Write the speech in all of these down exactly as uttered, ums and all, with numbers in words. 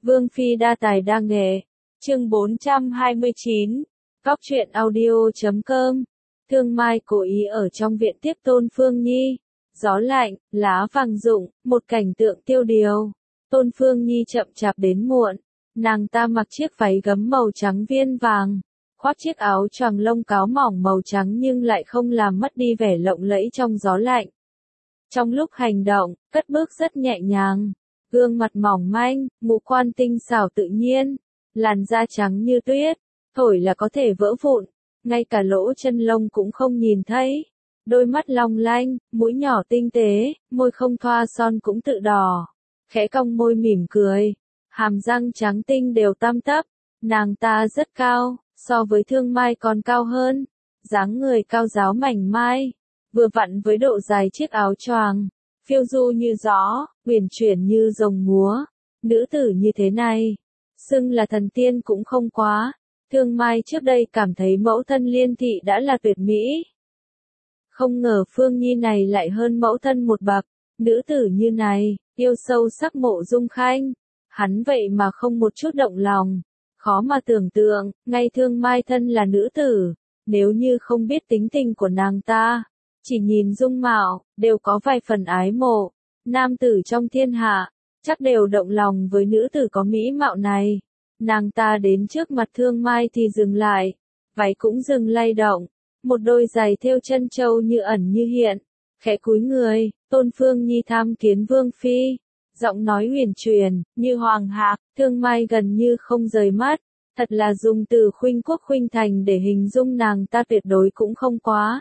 Vương Phi đa tài đa nghệ. Chương bốn trăm hai mươi chín. Góc truyện audio chấm com. Thương Mai cố ý ở trong viện tiếp Tôn Phương Nhi. Gió lạnh, lá vàng rụng, một cảnh tượng tiêu điều. Tôn Phương Nhi chậm chạp đến muộn. Nàng ta mặc chiếc váy gấm màu trắng viên vàng, khoác chiếc áo choàng lông cáo mỏng màu trắng nhưng lại không làm mất đi vẻ lộng lẫy trong gió lạnh. Trong lúc hành động, cất bước rất nhẹ nhàng, gương mặt mỏng manh, ngũ quan tinh xảo tự nhiên, làn da trắng như tuyết, thổi là có thể vỡ vụn, ngay cả lỗ chân lông cũng không nhìn thấy. Đôi mắt long lanh, mũi nhỏ tinh tế, môi không thoa son cũng tự đỏ, khẽ cong môi mỉm cười, hàm răng trắng tinh đều tăm tắp. Nàng ta rất cao, so với Thương Mai còn cao hơn, dáng người cao ráo mảnh mai, vừa vặn với độ dài chiếc áo choàng, phiêu du như gió, uyển chuyển như rồng múa. Nữ tử như thế này, xưng là thần tiên cũng không quá. Thương Mai trước đây cảm thấy mẫu thân Liên Thị đã là tuyệt mỹ. Không ngờ Phương Nhi này lại hơn mẫu thân một bậc. Nữ tử như này, yêu sâu sắc Mộ Dung Khanh, hắn vậy mà không một chút động lòng. Khó mà tưởng tượng, ngay Thương Mai thân là nữ tử, nếu như không biết tính tình của nàng ta, chỉ nhìn dung mạo, đều có vài phần ái mộ. Nam tử trong thiên hạ, chắc đều động lòng với nữ tử có mỹ mạo này. Nàng ta đến trước mặt Thương Mai thì dừng lại, váy cũng dừng lay động, một đôi giày thêu chân châu như ẩn như hiện, khẽ cúi người. Tôn Phương Nhi tham kiến Vương Phi, giọng nói huyền truyền, như hoàng hạc. Thương Mai gần như không rời mắt, thật là dùng từ khuynh quốc khuynh thành để hình dung nàng ta tuyệt đối cũng không quá.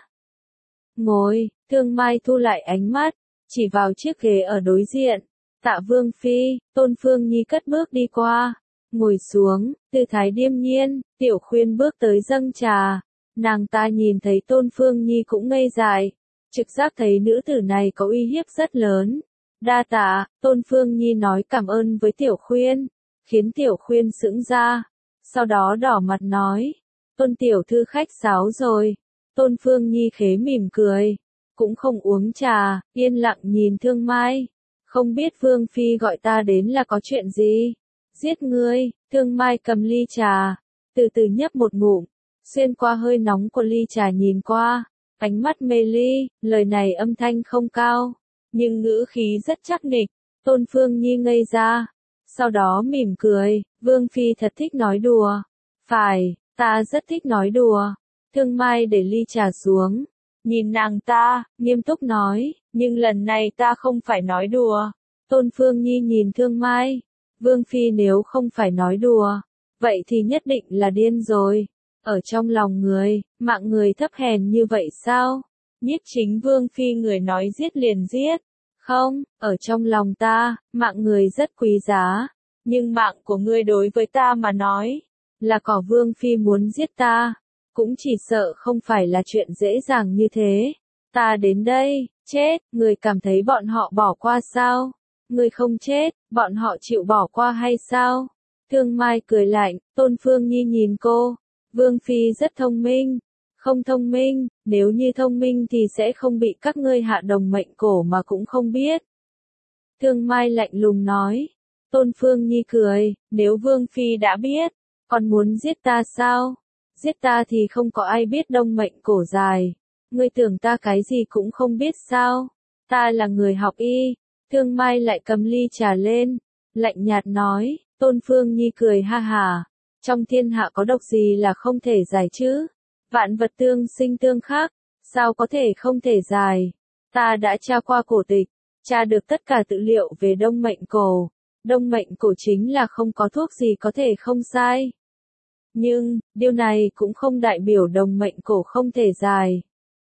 Ngồi, Thương Mai thu lại ánh mắt, chỉ vào chiếc ghế ở đối diện. Tạ Vương Phi. Tôn Phương Nhi cất bước đi qua, ngồi xuống, tư thái điềm nhiên. Tiểu Khuyên bước tới dâng trà, nàng ta nhìn thấy Tôn Phương Nhi cũng ngây dại, trực giác thấy nữ tử này có uy hiếp rất lớn. Đa tạ. Tôn Phương Nhi nói cảm ơn với Tiểu Khuyên, khiến Tiểu Khuyên sững ra, sau đó đỏ mặt nói, Tôn Tiểu Thư khách sáo rồi. Tôn Phương Nhi khế mỉm cười, cũng không uống trà, yên lặng nhìn Thương Mai. Không biết Vương Phi gọi ta đến là có chuyện gì? Giết ngươi. Thương Mai cầm ly trà, từ từ nhấp một ngụm, xuyên qua hơi nóng của ly trà nhìn qua, ánh mắt mê ly, lời này âm thanh không cao, nhưng ngữ khí rất chắc nịch. Tôn Phương Nhi ngây ra, sau đó mỉm cười, Vương Phi thật thích nói đùa. Phải, ta rất thích nói đùa. Thương Mai để ly trà xuống, nhìn nàng ta, nghiêm túc nói, nhưng lần này ta không phải nói đùa. Tôn Phương Nhi nhìn Thương Mai, Vương Phi nếu không phải nói đùa, vậy thì nhất định là điên rồi. Ở trong lòng người, mạng người thấp hèn như vậy sao? Nhiếp Chính Vương Phi người nói giết liền giết. Không, ở trong lòng ta, mạng người rất quý giá, nhưng mạng của ngươi đối với ta mà nói, là cỏ. Vương Phi muốn giết ta, cũng chỉ sợ không phải là chuyện dễ dàng như thế. Ta đến đây, chết, người cảm thấy bọn họ bỏ qua sao? Người không chết, bọn họ chịu bỏ qua hay sao? Thương Mai cười lạnh. Tôn Phương Nhi nhìn cô, Vương Phi rất thông minh. Không thông minh, nếu như thông minh thì sẽ không bị các ngươi hạ đồng mệnh cổ mà cũng không biết. Thương Mai lạnh lùng nói. Tôn Phương Nhi cười, nếu Vương Phi đã biết, còn muốn giết ta sao? Giết ta thì không có ai biết đông mệnh cổ dài. Ngươi tưởng ta cái gì cũng không biết sao? Ta là người học y. Thương Mai lại cầm ly trà lên, lạnh nhạt nói. Tôn Phương Nhi cười ha hà. Trong thiên hạ có độc gì là không thể giải chứ? Vạn vật tương sinh tương khắc, sao có thể không thể giải? Ta đã tra qua cổ tịch, tra được tất cả tư liệu về đông mệnh cổ. Đông mệnh cổ chính là không có thuốc gì có thể không sai. Nhưng, điều này cũng không đại biểu đồng mệnh cổ không thể giải.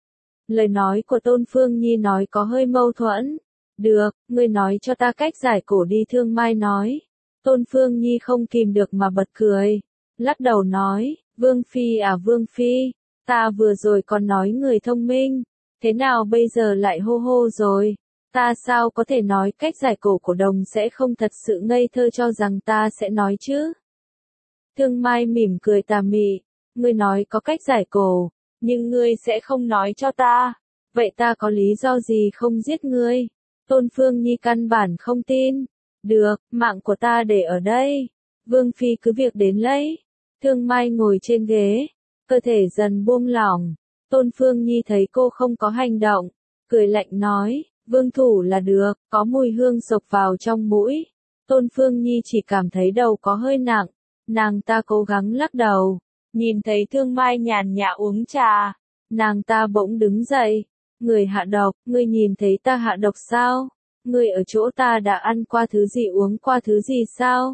Lời nói của Tôn Phương Nhi nói có hơi mâu thuẫn. Được, ngươi nói cho ta cách giải cổ đi. Thương Mai nói. Tôn Phương Nhi không kìm được mà bật cười, lắc đầu nói, Vương Phi à Vương Phi, ta vừa rồi còn nói người thông minh, thế nào bây giờ lại hô hô rồi? Ta sao có thể nói cách giải cổ của đồng sẽ không thật sự ngây thơ cho rằng ta sẽ nói chứ? Thương Mai mỉm cười tà mị, ngươi nói có cách giải cổ, nhưng ngươi sẽ không nói cho ta, vậy ta có lý do gì không giết ngươi? Tôn Phương Nhi căn bản không tin. Được, mạng của ta để ở đây. Vương Phi cứ việc đến lấy. Thương Mai ngồi trên ghế, cơ thể dần buông lỏng. Tôn Phương Nhi thấy cô không có hành động, cười lạnh nói, vương thủ là được, có mùi hương sộc vào trong mũi. Tôn Phương Nhi chỉ cảm thấy đầu có hơi nặng, nàng ta cố gắng lắc đầu, nhìn thấy Thương Mai nhàn nhã uống trà, nàng ta bỗng đứng dậy, người hạ độc, ngươi nhìn thấy ta hạ độc sao? Ngươi ở chỗ ta đã ăn qua thứ gì uống qua thứ gì sao?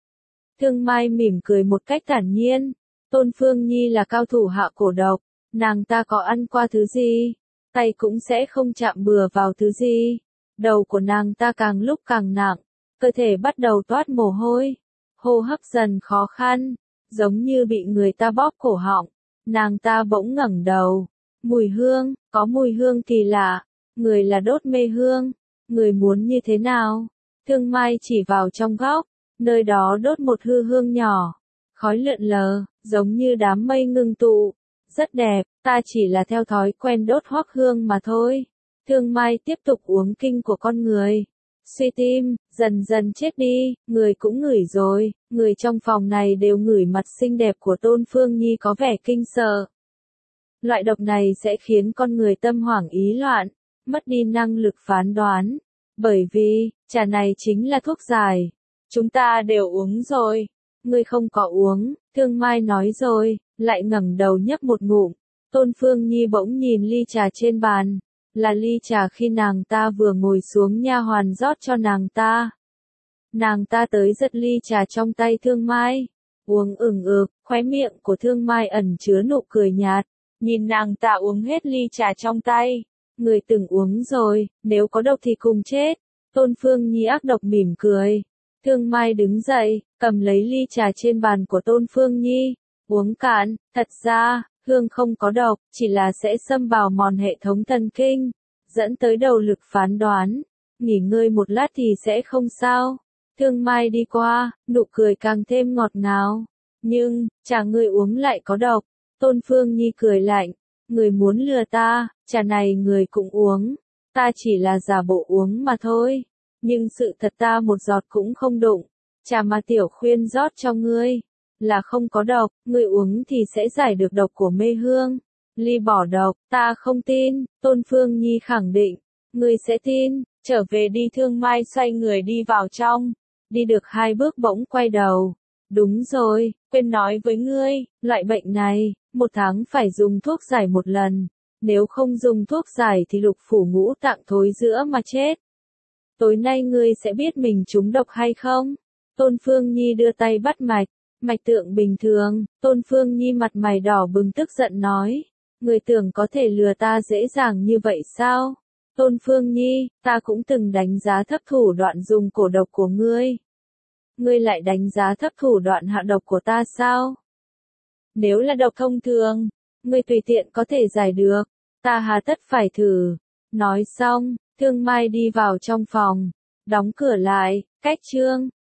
Thương Mai mỉm cười một cách thản nhiên, Tôn Phương Nhi là cao thủ hạ cổ độc, nàng ta có ăn qua thứ gì, tay cũng sẽ không chạm bừa vào thứ gì. Đầu của nàng ta càng lúc càng nặng, cơ thể bắt đầu toát mồ hôi, hô hấp dần khó khăn, giống như bị người ta bóp cổ họng. Nàng ta bỗng ngẩng đầu, mùi hương, có mùi hương kỳ lạ, người là đốt mê hương, người muốn như thế nào? Thương Mai chỉ vào trong góc, nơi đó đốt một hư hương nhỏ, khói lượn lờ, giống như đám mây ngưng tụ, rất đẹp, ta chỉ là theo thói quen đốt hoắc hương mà thôi. Thương Mai tiếp tục uống kinh của con người. Suy tim, dần dần chết đi, người cũng ngửi rồi, người trong phòng này đều ngửi mặt xinh đẹp của Tôn Phương Nhi có vẻ kinh sợ. Loại độc này sẽ khiến con người tâm hoảng ý loạn, mất đi năng lực phán đoán. Bởi vì, trà này chính là thuốc giải. Chúng ta đều uống rồi. Ngươi không có uống, Thương Mai nói rồi, lại ngẩng đầu nhấp một ngụm. Tôn Phương Nhi bỗng nhìn ly trà trên bàn. Là ly trà khi nàng ta vừa ngồi xuống nha hoàn rót cho nàng ta. Nàng ta tới giật ly trà trong tay Thương Mai. Uống ửng ực, khóe miệng của Thương Mai ẩn chứa nụ cười nhạt. Nhìn nàng ta uống hết ly trà trong tay. Người từng uống rồi, nếu có độc thì cùng chết. Tôn Phương Nhi ác độc mỉm cười. Thương Mai đứng dậy, cầm lấy ly trà trên bàn của Tôn Phương Nhi. Uống cạn, thật ra, hương không có độc, chỉ là sẽ xâm vào mòn hệ thống thần kinh, dẫn tới đầu lực phán đoán. Nghỉ ngơi một lát thì sẽ không sao. Thương Mai đi qua, nụ cười càng thêm ngọt ngào. Nhưng, trà ngươi uống lại có độc. Tôn Phương Nhi cười lạnh. Người muốn lừa ta, trà này người cũng uống. Ta chỉ là giả bộ uống mà thôi. Nhưng sự thật ta một giọt cũng không đụng. Trà mà tiểu khuyên rót cho ngươi là không có độc, ngươi uống thì sẽ giải được độc của mê hương. Ly bỏ độc, ta không tin, Tôn Phương Nhi khẳng định. Ngươi sẽ tin, trở về đi. Thương Mai xoay người đi vào trong. Đi được hai bước bỗng quay đầu. Đúng rồi, quên nói với ngươi, loại bệnh này, một tháng phải dùng thuốc giải một lần. Nếu không dùng thuốc giải thì lục phủ ngũ tạng thối rữa mà chết. Tối nay ngươi sẽ biết mình trúng độc hay không? Tôn Phương Nhi đưa tay bắt mạch. Mạch tượng bình thường, Tôn Phương Nhi mặt mày đỏ bừng tức giận nói. Người tưởng có thể lừa ta dễ dàng như vậy sao? Tôn Phương Nhi, ta cũng từng đánh giá thấp thủ đoạn dùng cổ độc của ngươi. Ngươi lại đánh giá thấp thủ đoạn hạ độc của ta sao? Nếu là độc thông thường, ngươi tùy tiện có thể giải được, ta hà tất phải thử. Nói xong, Thương Mai đi vào trong phòng, đóng cửa lại, cách chương.